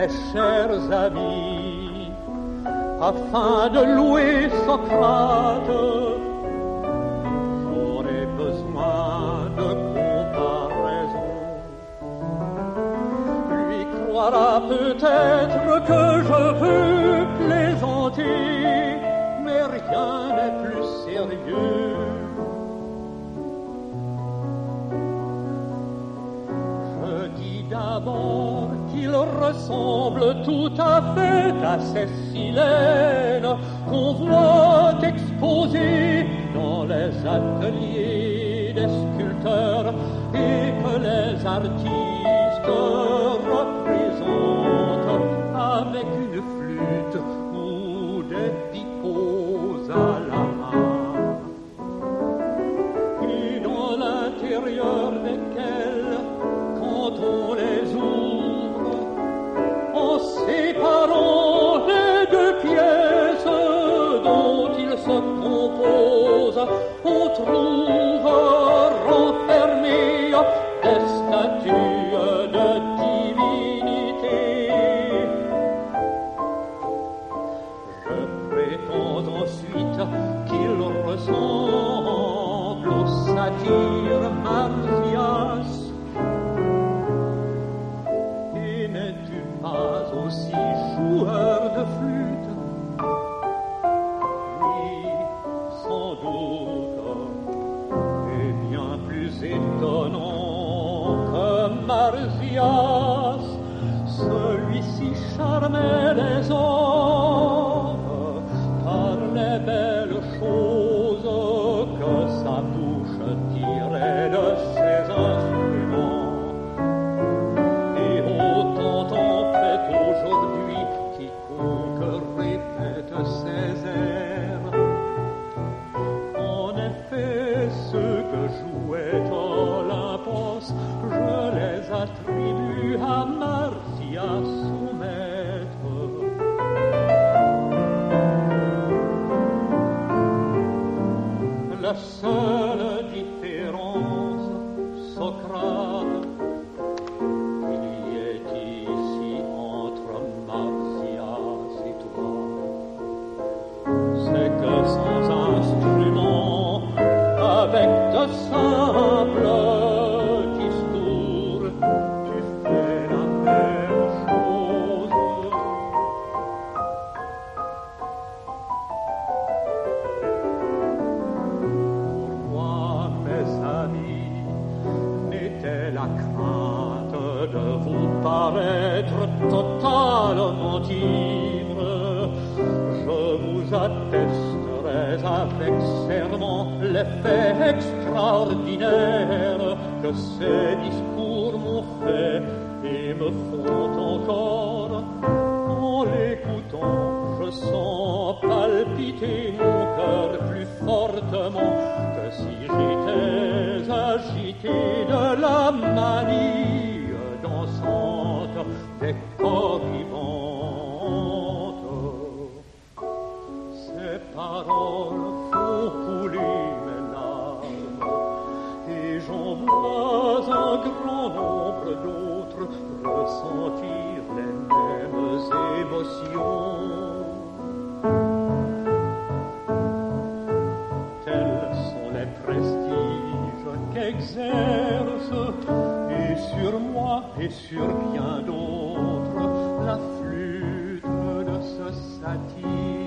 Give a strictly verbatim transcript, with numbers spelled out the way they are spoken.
mes chers amis, afin de louer Socrate, j'aurais besoin de comparaison. Lui croira peut-être que je veux plaisanter, mais rien n'est plus sérieux. Je dis d'abord qu'il ressemble tout à fait à ces silènes qu'on voit exposées dans les ateliers des sculpteurs et que les artistes représentent avec une flûte ou des pipeaux à la main, et dans l'intérieur desquels, quand on les ouvre, en séparant les deux pièces dont ils se composent, on trouve renfermées des statues de divinité. Je prétends ensuite qu'il ressemble au satyre Marsyas. Et n'es-tu pas aussi joueur de flûte? Oui, sans doute, et bien plus étonnant que Marsyas. Celui-ci charmait les hommes par les belles choses que sa bouche tirait de ses instruments. Et autant en fait aujourd'hui quiconque répète ses airs. En effet, ceux que jouait Olympos, je les attribue à Marsyas, son maître. La seule différence, Socrate, il y est ici entre Marsyas et toi, c'est que sans instrument, avec de simples discours, tu fais la même chose. Pour moi, mes amis, n'était la crainte de vous paraître totalement ivre. Je vous attesterai avec serment l'effet extraordinaire que ces discours m'ont fait et me font encore. En l'écoutant, je sens palpiter mon cœur plus fortement que si j'étais agité de la manie dansante des corps vivants. Ces paroles font couler mes larmes, et j'en vois un grand nombre d'autres ressentir les mêmes émotions. Tels sont les prestiges qu'exerce, et sur moi et sur bien d'autres, la flûte de ce satyre.